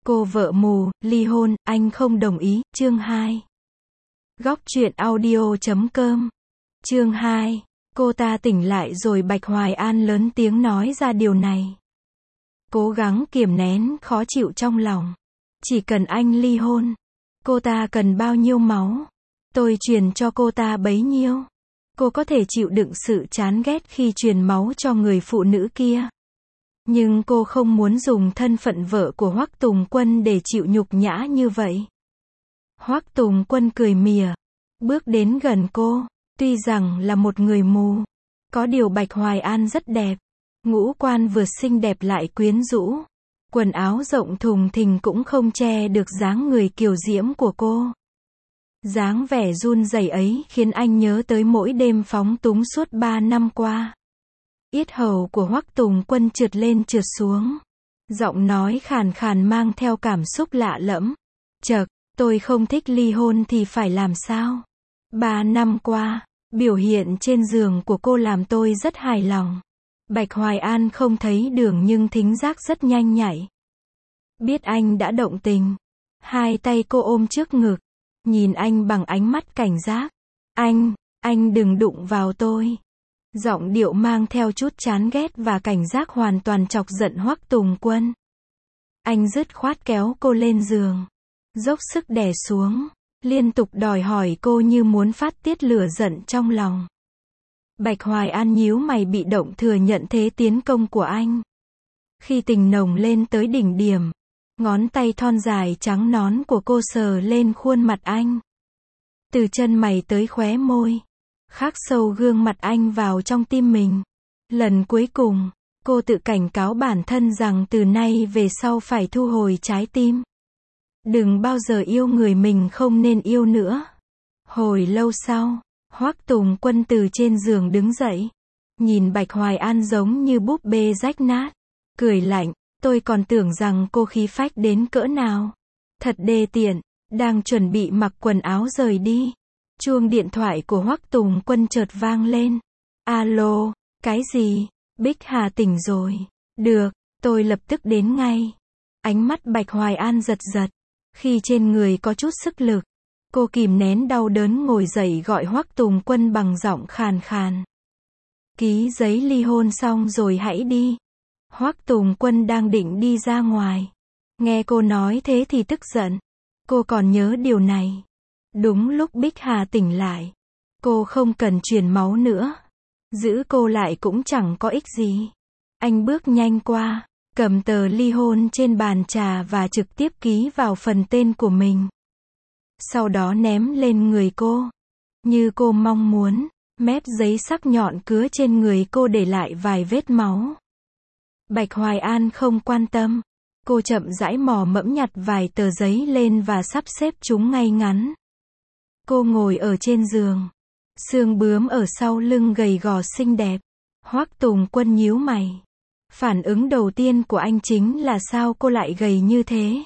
Cô vợ mù, ly hôn, anh không đồng ý, chương 2. Góc truyện audio.com. Chương 2. Cô ta tỉnh lại rồi Bạch Hoài An lớn tiếng nói ra điều này. Cố gắng kiềm nén khó chịu trong lòng. Chỉ cần anh ly hôn. Cô ta cần bao nhiêu máu? Tôi truyền cho cô ta bấy nhiêu. Cô có thể chịu đựng sự chán ghét khi truyền máu cho người phụ nữ kia. Nhưng cô không muốn dùng thân phận vợ của Hoắc Tùng Quân để chịu nhục nhã như vậy. Hoắc Tùng Quân cười mỉa, bước đến gần cô, tuy rằng là một người mù. Có điều Bạch Hoài An rất đẹp. Ngũ quan vừa xinh đẹp lại quyến rũ. Quần áo rộng thùng thình cũng không che được dáng người kiều diễm của cô. Dáng vẻ run rẩy ấy khiến anh nhớ tới mỗi đêm phóng túng suốt 3 năm qua. Yết hầu của Hoắc Tùng Quân trượt lên trượt xuống. Giọng nói khàn khàn mang theo cảm xúc lạ lẫm. Chậc, tôi không thích ly hôn thì phải làm sao? 3 năm qua, biểu hiện trên giường của cô làm tôi rất hài lòng. Bạch Hoài An không thấy đường nhưng thính giác rất nhanh nhạy. Biết anh đã động tình. Hai tay cô ôm trước ngực. Nhìn anh bằng ánh mắt cảnh giác. Anh đừng đụng vào tôi. Giọng điệu mang theo chút chán ghét và cảnh giác hoàn toàn chọc giận Hoắc Tùng Quân. Anh dứt khoát kéo cô lên giường. Dốc sức đè xuống. Liên tục đòi hỏi cô như muốn phát tiết lửa giận trong lòng. Bạch Hoài An nhíu mày bị động thừa nhận thế tiến công của anh. Khi tình nồng lên tới đỉnh điểm, ngón tay thon dài trắng nõn của cô sờ lên khuôn mặt anh. Từ chân mày tới khóe môi. Khắc sâu gương mặt anh vào trong tim mình. Lần cuối cùng, cô tự cảnh cáo bản thân rằng từ nay về sau phải thu hồi trái tim. Đừng bao giờ yêu người mình không nên yêu nữa. Hồi lâu sau, Hoắc Tùng Quân từ trên giường đứng dậy. Nhìn Bạch Hoài An giống như búp bê rách nát. Cười lạnh, tôi còn tưởng rằng cô khí phách đến cỡ nào. Thật đê tiện, đang chuẩn bị mặc quần áo rời đi. Chuông điện thoại của Hoắc Tùng Quân chợt vang lên. Alo, cái gì? Bích Hà tỉnh rồi. Được, tôi lập tức đến ngay. Ánh mắt Bạch Hoài An giật giật. Khi trên người có chút sức lực, cô kìm nén đau đớn ngồi dậy gọi Hoắc Tùng Quân bằng giọng khàn khàn. Ký giấy ly hôn xong rồi hãy đi. Hoắc Tùng Quân đang định đi ra ngoài. Nghe cô nói thế thì tức giận. Cô còn nhớ điều này. Đúng lúc Bích Hà tỉnh lại. Cô không cần truyền máu nữa. Giữ cô lại cũng chẳng có ích gì. Anh bước nhanh qua, cầm tờ ly hôn trên bàn trà và trực tiếp ký vào phần tên của mình. Sau đó ném lên người cô. Như cô mong muốn, mép giấy sắc nhọn cứa trên người cô để lại vài vết máu. Bạch Hoài An không quan tâm. Cô chậm rãi mò mẫm nhặt vài tờ giấy lên và sắp xếp chúng ngay ngắn. Cô ngồi ở trên giường. Xương bướm ở sau lưng gầy gò xinh đẹp. Hoắc Tùng Quân nhíu mày. Phản ứng đầu tiên của anh chính là sao cô lại gầy như thế?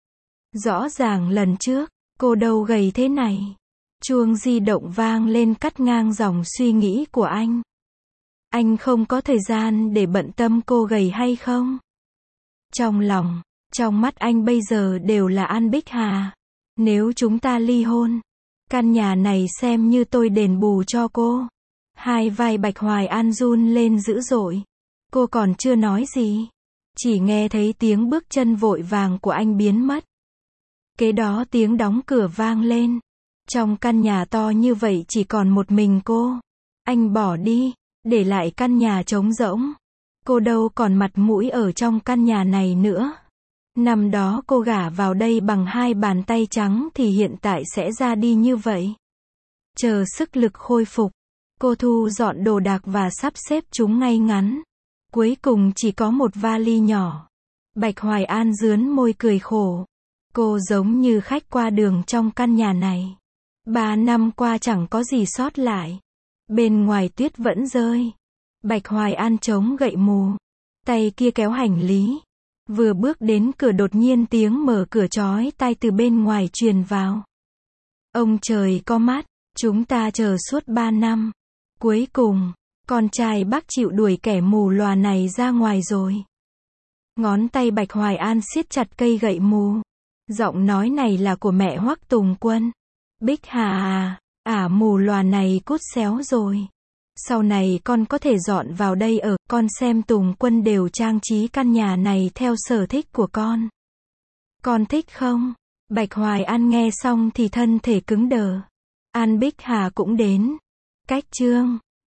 Rõ ràng lần trước, cô đâu gầy thế này. Chuông di động vang lên cắt ngang dòng suy nghĩ của anh. Anh không có thời gian để bận tâm cô gầy hay không. Trong lòng, trong mắt anh bây giờ đều là An Bích Hà. Nếu chúng ta ly hôn, căn nhà này xem như tôi đền bù cho cô. Hai vai Bạch Hoài An run lên dữ dội. Cô còn chưa nói gì. Chỉ nghe thấy tiếng bước chân vội vàng của anh biến mất. Kế đó tiếng đóng cửa vang lên. Trong căn nhà to như vậy chỉ còn một mình cô. Anh bỏ đi, để lại căn nhà trống rỗng. Cô đâu còn mặt mũi ở trong căn nhà này nữa. Năm đó cô gả vào đây bằng 2 bàn tay trắng thì hiện tại sẽ ra đi như vậy. Chờ sức lực khôi phục, cô thu dọn đồ đạc và sắp xếp chúng ngay ngắn. Cuối cùng chỉ có một vali nhỏ. Bạch Hoài An rướn môi cười khổ. Cô giống như khách qua đường trong căn nhà này. 3 năm qua chẳng có gì sót lại. Bên ngoài tuyết vẫn rơi. Bạch Hoài An chống gậy mù. Tay kia kéo hành lý. Vừa bước đến cửa đột nhiên tiếng mở cửa chói tai từ bên ngoài truyền vào. Ông trời có mắt, chúng ta chờ suốt 3 năm. Cuối cùng, con trai bác chịu đuổi kẻ mù lòa này ra ngoài rồi. Ngón tay Bạch Hoài An siết chặt cây gậy mù. Giọng nói này là của mẹ Hoắc Tùng Quân. Bích Hà à, ả mù lòa này cút xéo rồi. Sau này con có thể dọn vào đây ở, con xem Tùng Quân đều trang trí căn nhà này theo sở thích của con. Con thích không? Bạch Hoài An nghe xong thì thân thể cứng đờ. An Bích Hà cũng đến. Cách chương